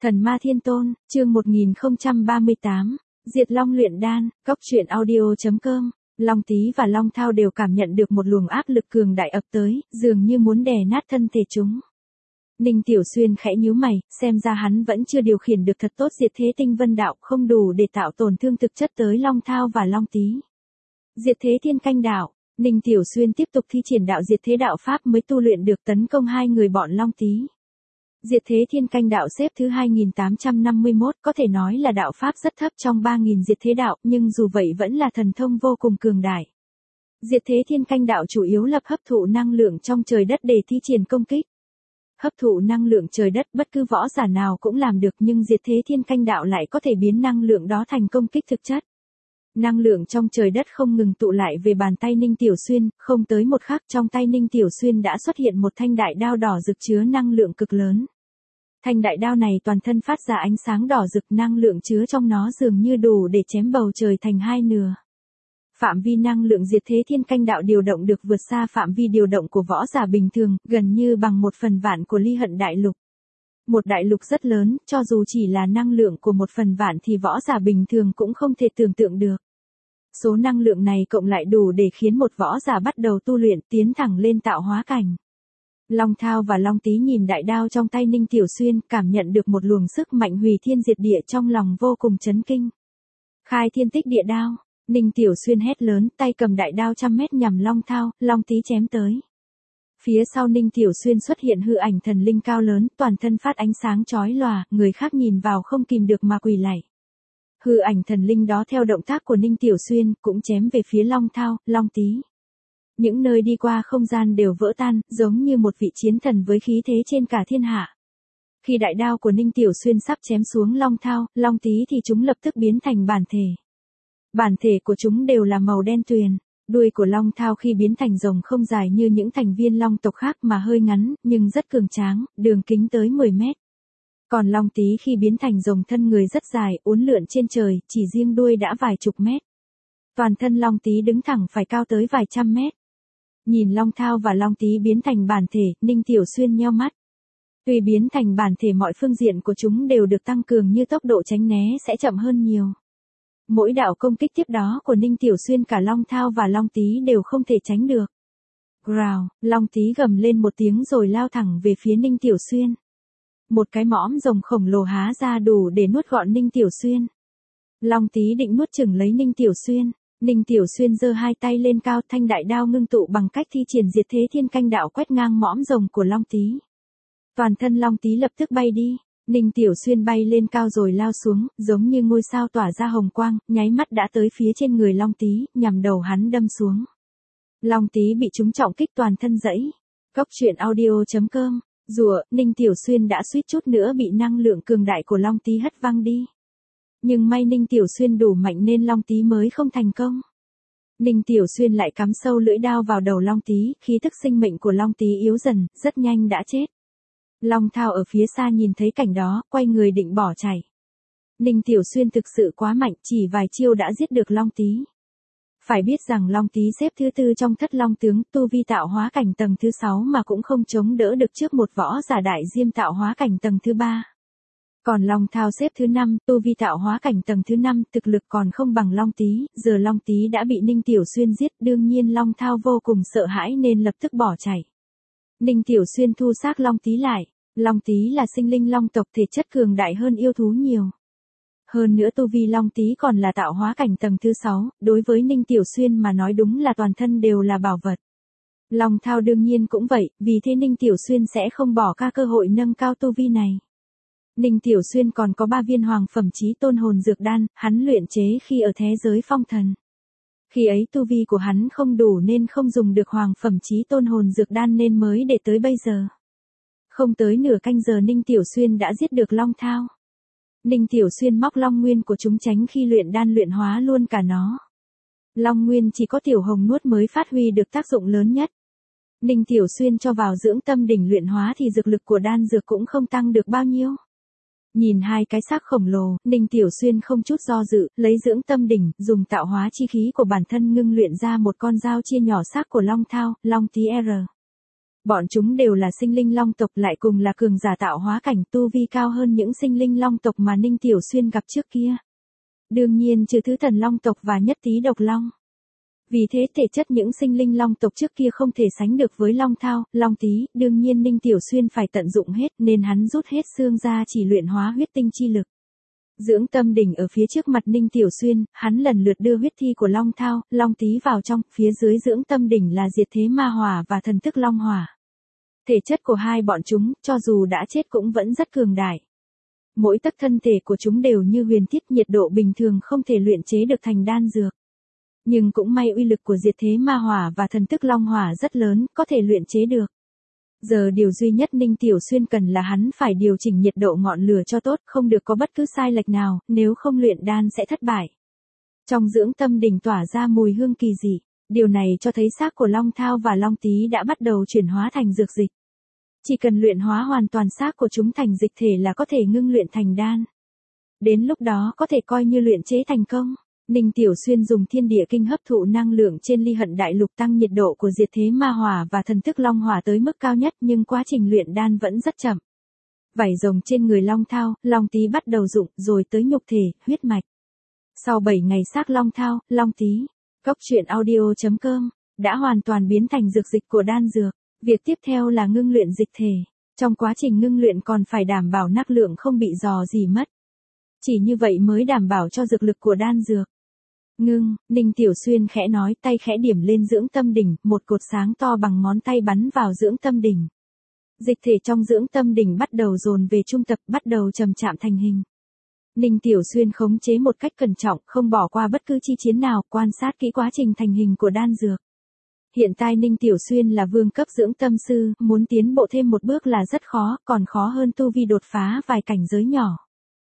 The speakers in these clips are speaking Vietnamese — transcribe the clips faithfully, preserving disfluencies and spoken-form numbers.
Thần Ma Thiên Tôn, chương một nghìn không trăm ba mươi tám, Diệt Long luyện đan, cốc truyện audio chấm com. Long Tý và Long Thao đều cảm nhận được một luồng áp lực cường đại ập tới, dường như muốn đè nát thân thể chúng. Ninh Tiểu Xuyên khẽ nhíu mày, xem ra hắn vẫn chưa điều khiển được thật tốt Diệt Thế Tinh Vân đạo, không đủ để tạo tổn thương thực chất tới Long Thao và Long Tý. Diệt Thế Thiên Canh đạo, Ninh Tiểu Xuyên tiếp tục thi triển đạo Diệt Thế đạo pháp mới tu luyện được tấn công hai người bọn Long Tý. Diệt Thế Thiên Canh đạo xếp thứ hai nghìn tám trăm năm mươi mốt, có thể nói là đạo pháp rất thấp trong ba nghìn Diệt Thế đạo, nhưng dù vậy vẫn là thần thông vô cùng cường đại. Diệt Thế Thiên Canh đạo chủ yếu lập hấp thụ năng lượng trong trời đất để thi triển công kích. Hấp thụ năng lượng trời đất bất cứ võ giả nào cũng làm được, nhưng Diệt Thế Thiên Canh đạo lại có thể biến năng lượng đó thành công kích thực chất. Năng lượng trong trời đất không ngừng tụ lại về bàn tay Ninh Tiểu Xuyên, không tới một khắc trong tay Ninh Tiểu Xuyên đã xuất hiện một thanh đại đao đỏ rực chứa năng lượng cực lớn. Thanh đại đao này toàn thân phát ra ánh sáng đỏ rực, năng lượng chứa trong nó dường như đủ để chém bầu trời thành hai nửa. Phạm vi năng lượng Diệt Thế Thiên Canh đạo điều động được vượt xa phạm vi điều động của võ giả bình thường, gần như bằng một phần vạn của Ly Hận Đại Lục. Một đại lục rất lớn, cho dù chỉ là năng lượng của một phần vạn thì võ giả bình thường cũng không thể tưởng tượng được. Số năng lượng này cộng lại đủ để khiến một võ giả bắt đầu tu luyện, tiến thẳng lên tạo hóa cảnh. Long Thao và Long Tý nhìn đại đao trong tay Ninh Tiểu Xuyên, cảm nhận được một luồng sức mạnh hủy thiên diệt địa, trong lòng vô cùng chấn kinh. Khai thiên tích địa đao, Ninh Tiểu Xuyên hét lớn, tay cầm đại đao trăm mét nhằm Long Thao, Long Tý chém tới. Phía sau Ninh Tiểu Xuyên xuất hiện hư ảnh thần linh cao lớn, toàn thân phát ánh sáng chói lòa, người khác nhìn vào không kìm được mà quỳ lạy. Hư ảnh thần linh đó theo động tác của Ninh Tiểu Xuyên, cũng chém về phía Long Thao, Long Tý. Những nơi đi qua không gian đều vỡ tan, giống như một vị chiến thần với khí thế trên cả thiên hạ. Khi đại đao của Ninh Tiểu Xuyên sắp chém xuống Long Thao, Long Tý thì chúng lập tức biến thành bản thể. Bản thể của chúng đều là màu đen tuyền. Đuôi của Long Thao khi biến thành rồng không dài như những thành viên long tộc khác mà hơi ngắn, nhưng rất cường tráng, đường kính tới mười mét. Còn Long Tý khi biến thành rồng thân người rất dài, uốn lượn trên trời, chỉ riêng đuôi đã vài chục mét. Toàn thân Long Tý đứng thẳng phải cao tới vài trăm mét. Nhìn Long Thao và Long Tý biến thành bản thể, Ninh Tiểu Xuyên nheo mắt. Tuy biến thành bản thể mọi phương diện của chúng đều được tăng cường, như tốc độ tránh né sẽ chậm hơn nhiều. Mỗi đạo công kích tiếp đó của Ninh Tiểu Xuyên cả Long Thao và Long Tý đều không thể tránh được. Growl, Long Tý gầm lên một tiếng rồi lao thẳng về phía Ninh Tiểu Xuyên. Một cái mõm rồng khổng lồ há ra đủ để nuốt gọn Ninh Tiểu Xuyên. Long Tý định nuốt chửng lấy Ninh Tiểu Xuyên. Ninh Tiểu Xuyên giơ hai tay lên cao, thanh đại đao ngưng tụ bằng cách thi triển Diệt Thế Thiên Canh đạo quét ngang mõm rồng của Long Tý. Toàn thân Long Tý lập tức bay đi. Ninh Tiểu Xuyên bay lên cao rồi lao xuống, giống như ngôi sao tỏa ra hồng quang, nháy mắt đã tới phía trên người Long Tý, nhằm đầu hắn đâm xuống. Long Tý bị trúng trọng kích, toàn thân gãy. Cốc truyện audio chấm com. Rùa, Ninh Tiểu Xuyên đã suýt chút nữa bị năng lượng cường đại của Long Tý hất văng đi. Nhưng may Ninh Tiểu Xuyên đủ mạnh nên Long Tý mới không thành công. Ninh Tiểu Xuyên lại cắm sâu lưỡi đao vào đầu Long Tý, khí tức sinh mệnh của Long Tý yếu dần, rất nhanh đã chết. Long Thao ở phía xa nhìn thấy cảnh đó, quay người định bỏ chạy. Ninh Tiểu Xuyên thực sự quá mạnh, chỉ vài chiêu đã giết được Long Tý. Phải biết rằng Long Tý xếp thứ tư trong thất long tướng, tu vi tạo hóa cảnh tầng thứ sáu mà cũng không chống đỡ được trước một võ giả đại diêm tạo hóa cảnh tầng thứ ba. Còn Long Thao xếp thứ năm, tu vi tạo hóa cảnh tầng thứ năm, thực lực còn không bằng Long Tý, giờ Long Tý đã bị Ninh Tiểu Xuyên giết, đương nhiên Long Thao vô cùng sợ hãi nên lập tức bỏ chạy. Ninh Tiểu Xuyên thu xác Long Tý lại. Long Tý là sinh linh long tộc, thể chất cường đại hơn yêu thú nhiều. Hơn nữa tu vi Long Tý còn là tạo hóa cảnh tầng thứ sáu, đối với Ninh Tiểu Xuyên mà nói đúng là toàn thân đều là bảo vật. Long Thao đương nhiên cũng vậy, vì thế Ninh Tiểu Xuyên sẽ không bỏ qua cơ hội nâng cao tu vi này. Ninh Tiểu Xuyên còn có ba viên hoàng phẩm chí tôn hồn dược đan, hắn luyện chế khi ở thế giới phong thần. Khi ấy tu vi của hắn không đủ nên không dùng được hoàng phẩm chí tôn hồn dược đan nên mới để tới bây giờ. Không tới nửa canh giờ Ninh Tiểu Xuyên đã giết được Long Thao. Ninh Tiểu Xuyên móc Long Nguyên của chúng tránh khi luyện đan luyện hóa luôn cả nó. Long Nguyên chỉ có Tiểu Hồng nuốt mới phát huy được tác dụng lớn nhất. Ninh Tiểu Xuyên cho vào dưỡng tâm đỉnh luyện hóa thì dược lực của đan dược cũng không tăng được bao nhiêu. Nhìn hai cái xác khổng lồ, Ninh Tiểu Xuyên không chút do dự, lấy dưỡng tâm đỉnh, dùng tạo hóa chi khí của bản thân ngưng luyện ra một con dao chia nhỏ xác của Long Thao, Long Tý R. Bọn chúng đều là sinh linh long tộc lại cùng là cường giả tạo hóa cảnh tu vi cao hơn những sinh linh long tộc mà Ninh Tiểu Xuyên gặp trước kia. Đương nhiên trừ thứ thần long tộc và nhất tý độc long. Vì thế thể chất những sinh linh long tộc trước kia không thể sánh được với long thao, long tý, đương nhiên Ninh Tiểu Xuyên phải tận dụng hết nên hắn rút hết xương ra chỉ luyện hóa huyết tinh chi lực. Dưỡng tâm đỉnh ở phía trước mặt Ninh Tiểu Xuyên, hắn lần lượt đưa huyết thi của long thao, long tý vào trong, phía dưới dưỡng tâm đỉnh là diệt thế ma hỏa và thần thức long hỏa. Thể chất của hai bọn chúng, cho dù đã chết cũng vẫn rất cường đại. Mỗi tấc thân thể của chúng đều như huyền thiết, nhiệt độ bình thường không thể luyện chế được thành đan dược. Nhưng cũng may uy lực của diệt thế ma hỏa và thần thức long hỏa rất lớn, có thể luyện chế được. Giờ điều duy nhất Ninh Tiểu Xuyên cần là hắn phải điều chỉnh nhiệt độ ngọn lửa cho tốt, không được có bất cứ sai lệch nào, nếu không luyện đan sẽ thất bại. Trong dưỡng tâm đỉnh tỏa ra mùi hương kỳ dị, điều này cho thấy xác của long thao và long tý đã bắt đầu chuyển hóa thành dược dịch. Chỉ cần luyện hóa hoàn toàn xác của chúng thành dịch thể là có thể ngưng luyện thành đan. Đến lúc đó có thể coi như luyện chế thành công. Ninh Tiểu Xuyên dùng thiên địa kinh hấp thụ năng lượng trên ly hận đại lục tăng nhiệt độ của diệt thế ma hỏa và thần thức long hỏa tới mức cao nhất nhưng quá trình luyện đan vẫn rất chậm. Vảy rồng trên người long thao, long tý bắt đầu rụng rồi tới nhục thể, huyết mạch. Sau bảy ngày xác long thao, long tý, Cốc truyện audio chấm com đã hoàn toàn biến thành dược dịch của đan dược. Việc tiếp theo là ngưng luyện dịch thể. Trong quá trình ngưng luyện còn phải đảm bảo năng lượng không bị dò dỉ mất. Chỉ như vậy mới đảm bảo cho dược lực của đan dược. Ngưng, Ninh Tiểu Xuyên khẽ nói, tay khẽ điểm lên dưỡng tâm đỉnh, một cột sáng to bằng ngón tay bắn vào dưỡng tâm đỉnh. Dịch thể trong dưỡng tâm đỉnh bắt đầu dồn về trung tập, bắt đầu chậm chạm thành hình. Ninh Tiểu Xuyên khống chế một cách cẩn trọng, không bỏ qua bất cứ chi chiến nào, quan sát kỹ quá trình thành hình của đan dược. Hiện tại Ninh Tiểu Xuyên là vương cấp dưỡng tâm sư, muốn tiến bộ thêm một bước là rất khó, còn khó hơn tu vi đột phá vài cảnh giới nhỏ.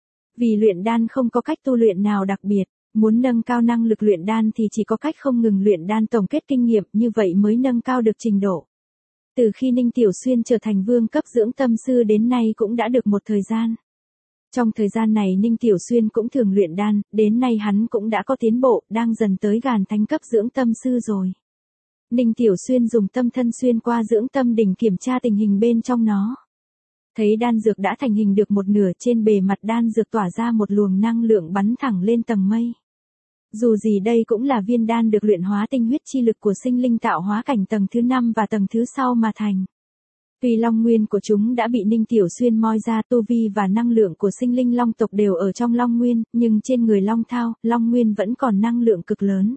Vì luyện đan không có cách tu luyện nào đặc biệt, muốn nâng cao năng lực luyện đan thì chỉ có cách không ngừng luyện đan tổng kết kinh nghiệm, như vậy mới nâng cao được trình độ. Từ khi Ninh Tiểu Xuyên trở thành vương cấp dưỡng tâm sư đến nay cũng đã được một thời gian. Trong thời gian này Ninh Tiểu Xuyên cũng thường luyện đan, đến nay hắn cũng đã có tiến bộ, đang dần tới gần thánh cấp dưỡng tâm sư rồi. Ninh Tiểu Xuyên dùng tâm thân xuyên qua dưỡng tâm đỉnh kiểm tra tình hình bên trong nó. Thấy đan dược đã thành hình được một nửa, trên bề mặt đan dược tỏa ra một luồng năng lượng bắn thẳng lên tầng mây. Dù gì đây cũng là viên đan được luyện hóa tinh huyết chi lực của sinh linh tạo hóa cảnh tầng thứ năm và tầng thứ sau mà thành. Tuy long nguyên của chúng đã bị Ninh Tiểu Xuyên moi ra, tu vi và năng lượng của sinh linh long tộc đều ở trong long nguyên, nhưng trên người long thao, long nguyên vẫn còn năng lượng cực lớn.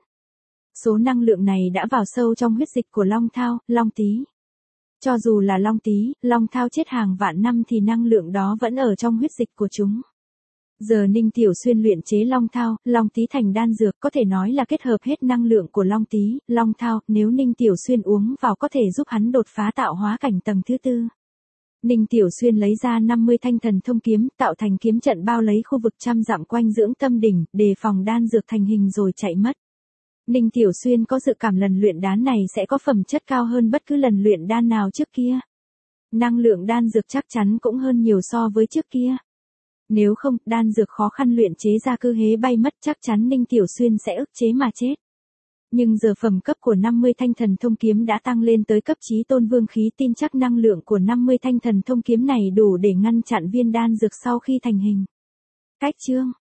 Số năng lượng này đã vào sâu trong huyết dịch của long thao, long tý. Cho dù là long tý, long thao chết hàng vạn năm thì năng lượng đó vẫn ở trong huyết dịch của chúng. Giờ Ninh Tiểu Xuyên luyện chế long thao, long tý thành đan dược, có thể nói là kết hợp hết năng lượng của long tý, long thao, nếu Ninh Tiểu Xuyên uống vào có thể giúp hắn đột phá tạo hóa cảnh tầng thứ tư. Ninh Tiểu Xuyên lấy ra năm mươi thanh thần thông kiếm, tạo thành kiếm trận bao lấy khu vực trăm dặm quanh dưỡng tâm đỉnh, đề phòng đan dược thành hình rồi chạy mất. Ninh Tiểu Xuyên có dự cảm lần luyện đan này sẽ có phẩm chất cao hơn bất cứ lần luyện đan nào trước kia. Năng lượng đan dược chắc chắn cũng hơn nhiều so với trước kia. Nếu không, đan dược khó khăn luyện chế ra cứ hế bay mất, chắc chắn Ninh Tiểu Xuyên sẽ ức chế mà chết. Nhưng giờ phẩm cấp của năm mươi thanh thần thông kiếm đã tăng lên tới cấp chí tôn vương khí, tin chắc năng lượng của năm mươi thanh thần thông kiếm này đủ để ngăn chặn viên đan dược sau khi thành hình. Cách chương